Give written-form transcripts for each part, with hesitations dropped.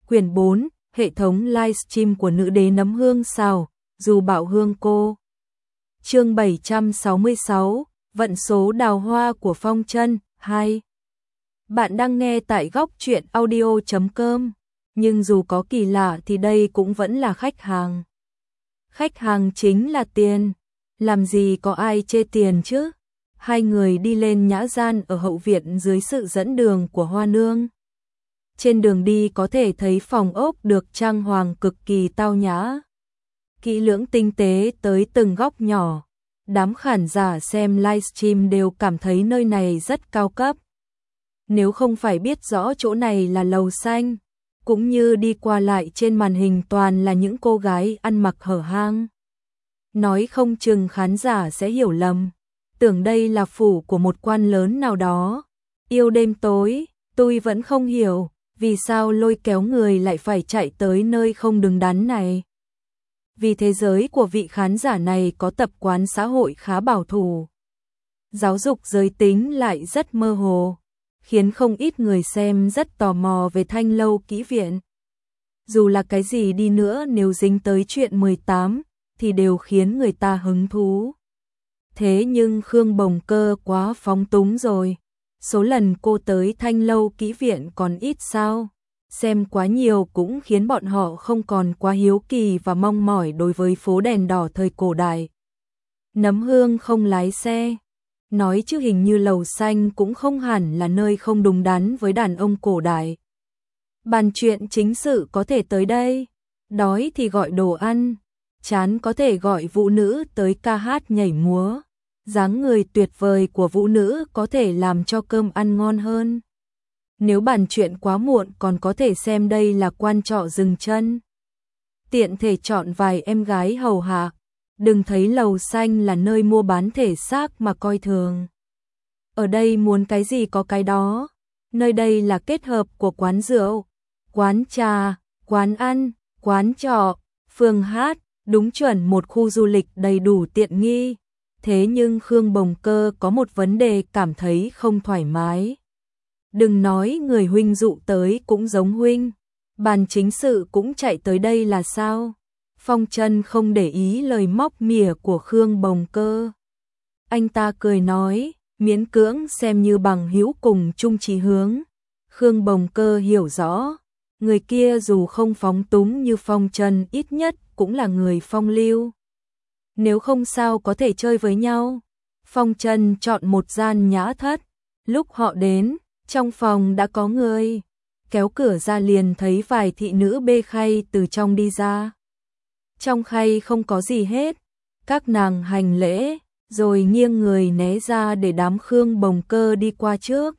Quyển 4, hệ thống livestream của nữ đế nấm hương xào, dù bạo hương cô. Chương 766, vận số đào hoa của Phong Chân 2. Bạn đang nghe tại góc truyện audio.com, nhưng dù có kỳ lạ thì đây cũng vẫn là khách hàng. Khách hàng chính là tiền, làm gì có ai chê tiền chứ? Hai người đi lên nhã gian ở hậu viện dưới sự dẫn đường của Hoa Nương. Trên đường đi có thể thấy phòng ốc được trang hoàng cực kỳ tao nhã, kỹ lưỡng tinh tế tới từng góc nhỏ. Đám khán giả xem livestream đều cảm thấy nơi này rất cao cấp. Nếu không phải biết rõ chỗ này là lầu xanh, cũng như đi qua lại trên màn hình toàn là những cô gái ăn mặc hở hang, nói không chừng khán giả sẽ hiểu lầm, tưởng đây là phủ của một quan lớn nào đó. Yêu đêm tối, tôi vẫn không hiểu vì sao lôi kéo người lại phải chạy tới nơi không đứng đắn này. Vì thế giới của vị khán giả này có tập quán xã hội khá bảo thủ, giáo dục giới tính lại rất mơ hồ, khiến không ít người xem rất tò mò về Thanh Lâu Kỹ Viện. Dù là cái gì đi nữa, nếu dính tới chuyện 18 thì đều khiến người ta hứng thú. Thế nhưng Khương Bồng Cơ quá phóng túng rồi. Số lần cô tới Thanh Lâu Kỹ Viện còn ít sao? Xem quá nhiều cũng khiến bọn họ không còn quá hiếu kỳ và mong mỏi đối với phố đèn đỏ thời cổ đại. Nấm hương không lái xe, nói chứ hình như lầu xanh cũng không hẳn là nơi không đúng đắn với đàn ông cổ đại. Bàn chuyện chính sự có thể tới đây, đói thì gọi đồ ăn, chán có thể gọi vũ nữ tới ca hát nhảy múa. Dáng người tuyệt vời của vũ nữ có thể làm cho cơm ăn ngon hơn. Nếu bàn chuyện quá muộn còn có thể xem đây là quan trọ dừng chân, tiện thể chọn vài em gái hầu hạ. Đừng thấy lầu xanh là nơi mua bán thể xác mà coi thường. Ở đây muốn cái gì có cái đó. Nơi đây là kết hợp của quán rượu, quán trà, quán ăn, quán trọ, phường hát, đúng chuẩn một khu du lịch đầy đủ tiện nghi. Thế nhưng Khương Bồng Cơ có một vấn đề cảm thấy không thoải mái. Đừng nói người huynh dụ tới cũng giống huynh, bàn chính sự cũng chạy tới đây là sao? Phong Chân không để ý lời móc mỉa của Khương Bồng Cơ. Anh ta cười nói, miễn cưỡng xem như bằng hữu cùng chung chí hướng. Khương Bồng Cơ hiểu rõ, người kia dù không phóng túng như Phong Chân ít nhất cũng là người phong lưu. Nếu không sao có thể chơi với nhau. Phong Chân chọn một gian nhã thất. Lúc họ đến, trong phòng đã có người. Kéo cửa ra liền thấy vài thị nữ bê khay từ trong đi ra. Trong khay không có gì hết. Các nàng hành lễ, rồi nghiêng người né ra để đám Khương Bồng Cơ đi qua trước.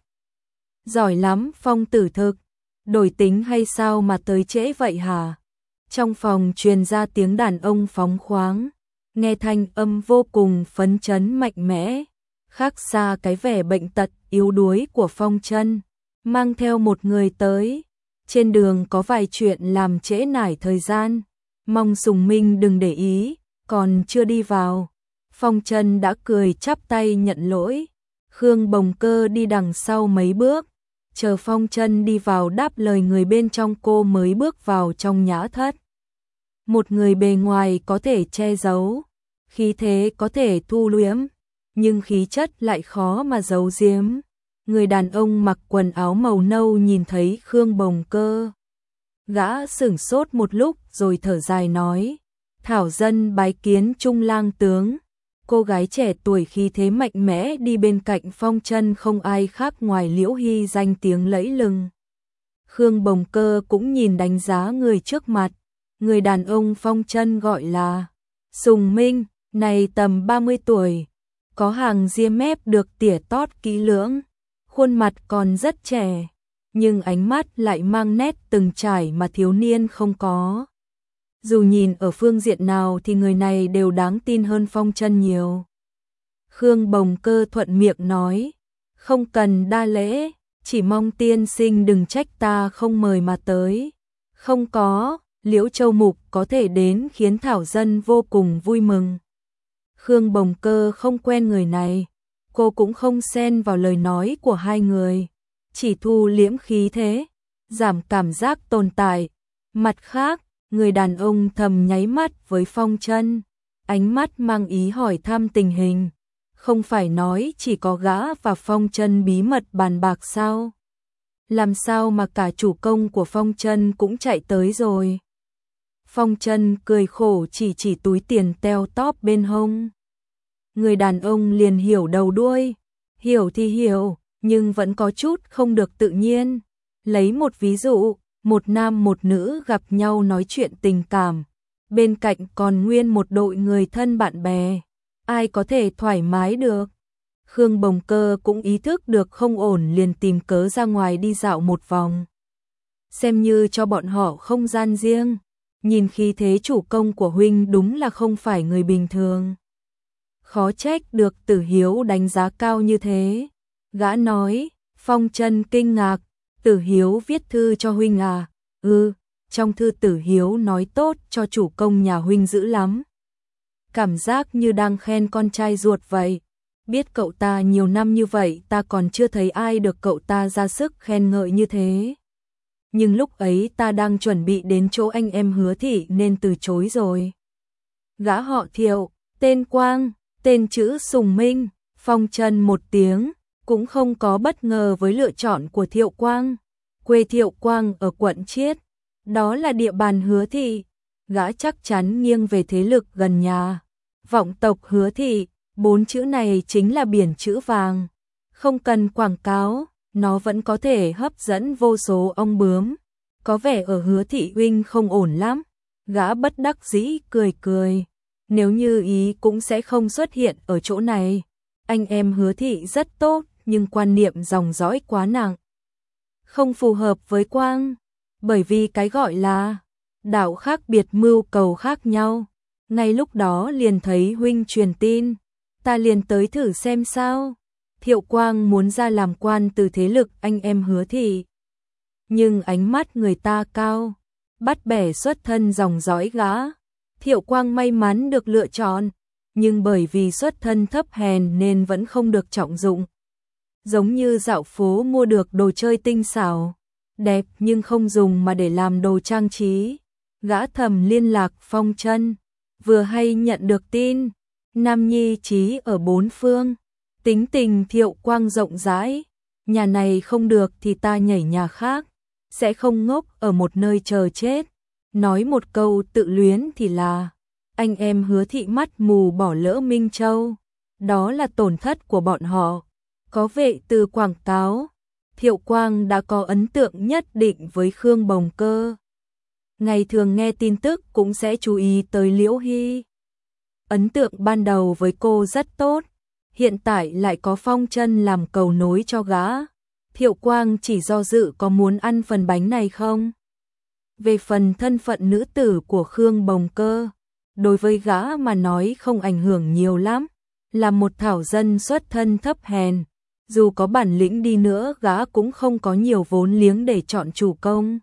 Giỏi lắm Phong tử thực, đổi tính hay sao mà tới trễ vậy hả? Trong phòng truyền ra tiếng đàn ông phóng khoáng. Nghe thanh âm vô cùng phấn chấn mạnh mẽ, khác xa cái vẻ bệnh tật yếu đuối của Phong Chân. Mang theo một người tới, trên đường có vài chuyện làm trễ nải thời gian, mong Sùng Minh đừng để ý. Còn chưa đi vào, Phong Chân đã cười chắp tay nhận lỗi. Khương Bồng Cơ đi đằng sau mấy bước, chờ Phong Chân đi vào đáp lời người bên trong, cô mới bước vào trong nhã thất. Một người bề ngoài có thể che giấu, khí thế có thể thu liễm, nhưng khí chất lại khó mà giấu giếm. Người đàn ông mặc quần áo màu nâu nhìn thấy Khương Bồng Cơ, gã sửng sốt một lúc rồi thở dài nói, thảo dân bái kiến Trung lang tướng. Cô gái trẻ tuổi khí thế mạnh mẽ đi bên cạnh Phong Chân không ai khác ngoài Liễu Hy danh tiếng lẫy lừng. Khương Bồng Cơ cũng nhìn đánh giá người trước mặt. Người đàn ông Phong Chân gọi là Sùng Minh, này tầm 30 tuổi, có hàng ria mép được tỉa tót kỹ lưỡng, khuôn mặt còn rất trẻ, nhưng ánh mắt lại mang nét từng trải mà thiếu niên không có. Dù nhìn ở phương diện nào thì người này đều đáng tin hơn Phong Chân nhiều. Khương Bồng Cơ thuận miệng nói, không cần đa lễ, chỉ mong tiên sinh đừng trách ta không mời mà tới. Không có, Liễu Châu Mục có thể đến khiến thảo dân vô cùng vui mừng. Khương Bồng Cơ không quen người này, cô cũng không xen vào lời nói của hai người, chỉ thu liễm khí thế, giảm cảm giác tồn tại, Mặt khác, người đàn ông thầm nháy mắt với Phong Chân, ánh mắt mang ý hỏi thăm tình hình. Không phải nói chỉ có gã và Phong Chân bí mật bàn bạc sao? Làm sao mà cả chủ công của Phong Chân cũng chạy tới rồi? Phong Chân cười khổ chỉ túi tiền teo tóp bên hông. Người đàn ông liền hiểu đầu đuôi, hiểu thì hiểu, nhưng vẫn có chút không được tự nhiên. Lấy một ví dụ, một nam một nữ gặp nhau nói chuyện tình cảm, bên cạnh còn nguyên một đội người thân bạn bè, ai có thể thoải mái được. Khương Bồng Cơ cũng ý thức được không ổn liền tìm cớ ra ngoài đi dạo một vòng. Xem như cho bọn họ không gian riêng, nhìn khí thế chủ công của huynh đúng là không phải người bình thường. Khó trách được Tử Hiếu đánh giá cao như thế. Gã nói, Phong Chân kinh ngạc, Tử Hiếu viết thư cho huynh à? Trong thư Tử Hiếu nói tốt cho chủ công nhà huynh dữ lắm. Cảm giác như đang khen con trai ruột vậy. Biết cậu ta nhiều năm như vậy ta còn chưa thấy ai được cậu ta ra sức khen ngợi như thế. Nhưng lúc ấy ta đang chuẩn bị đến chỗ anh em Hứa thị nên từ chối rồi. Gã họ Thiệu, tên Quang, tên chữ Sùng Minh, Phong Chân một tiếng, cũng không có bất ngờ với lựa chọn của Thiệu Quang. Quê Thiệu Quang ở quận Chiết, đó là địa bàn Hứa thị. Gã chắc chắn nghiêng về thế lực gần nhà. Vọng tộc Hứa thị, 4 chữ này chính là biển chữ vàng. Không cần quảng cáo, nó vẫn có thể hấp dẫn vô số ong bướm. Có vẻ ở Hứa thị huynh không ổn lắm. Gã bất đắc dĩ cười cười. Nếu như ý cũng sẽ không xuất hiện ở chỗ này. Anh em Hứa thị rất tốt, nhưng quan niệm dòng dõi quá nặng. Không phù hợp với Quang, bởi vì cái gọi là đạo khác biệt mưu cầu khác nhau. Ngay lúc đó liền thấy huynh truyền tin, ta liền tới thử xem sao. Thiệu Quang muốn ra làm quan từ thế lực anh em Hứa thị. Nhưng ánh mắt người ta cao, bắt bẻ xuất thân dòng dõi gã. Thiệu Quang may mắn được lựa chọn, nhưng bởi vì xuất thân thấp hèn nên vẫn không được trọng dụng. Giống như dạo phố mua được đồ chơi tinh xảo, đẹp nhưng không dùng mà để làm đồ trang trí. Gã thầm liên lạc Phong Chân, vừa hay nhận được tin, nam nhi chí ở 4 phương, tính tình Thiệu Quang rộng rãi, nhà này không được thì ta nhảy nhà khác, sẽ không ngốc ở một nơi chờ chết. Nói một câu tự luyến thì là, anh em Hứa thị mắt mù bỏ lỡ Minh Châu, đó là tổn thất của bọn họ. Có vệ từ quảng cáo, Thiệu Quang đã có ấn tượng nhất định với Khương Bồng Cơ. Ngày thường nghe tin tức cũng sẽ chú ý tới Liễu Hy. Ấn tượng ban đầu với cô rất tốt, hiện tại lại có Phong Chân làm cầu nối cho gã. Thiệu Quang chỉ do dự có muốn ăn phần bánh này không. Về phần thân phận nữ tử của Khương Bồng Cơ, đối với gã mà nói không ảnh hưởng nhiều lắm, là một thảo dân xuất thân thấp hèn. Dù có bản lĩnh đi nữa gã cũng không có nhiều vốn liếng để chọn chủ công.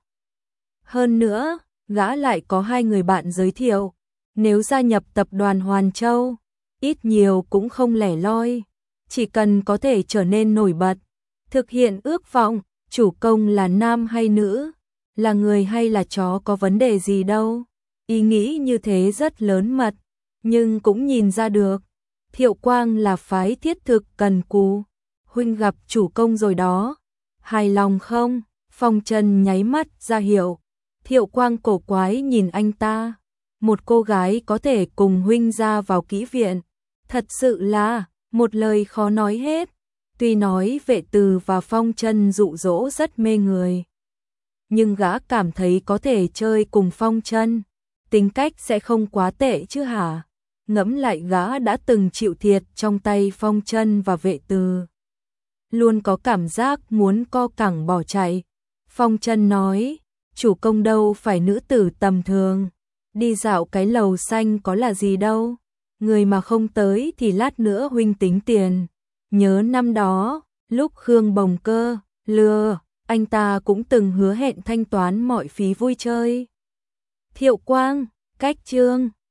Hơn nữa, gã lại có 2 người bạn giới thiệu, nếu gia nhập tập đoàn Hoàn Châu, ít nhiều cũng không lẻ loi, chỉ cần có thể trở nên nổi bật, thực hiện ước vọng, chủ công là nam hay nữ, là người hay là chó có vấn đề gì đâu. Ý nghĩ như thế rất lớn mật, nhưng cũng nhìn ra được, Thiệu Quang là phái thiết thực cần cù. Huynh gặp chủ công rồi đó, hài lòng không? Phong Chân nháy mắt ra hiệu. Thiệu Quang cổ quái nhìn anh ta, một cô gái có thể cùng huynh ra vào kỹ viện, thật sự là một lời khó nói hết. Tuy nói Vệ Từ và Phong Chân dụ dỗ rất mê người, nhưng gã cảm thấy có thể chơi cùng Phong Chân, tính cách sẽ không quá tệ chứ hả? Ngẫm lại gã đã từng chịu thiệt trong tay Phong Chân và Vệ Từ, luôn có cảm giác muốn co cẳng bỏ chạy. Phong Chân nói, chủ công đâu phải nữ tử tầm thường, đi dạo cái lầu xanh có là gì đâu, người mà không tới thì lát nữa huynh tính tiền. Nhớ năm đó, lúc Khương Bồng Cơ lừa, anh ta cũng từng hứa hẹn thanh toán mọi phí vui chơi. Thiệu Quang, cách chương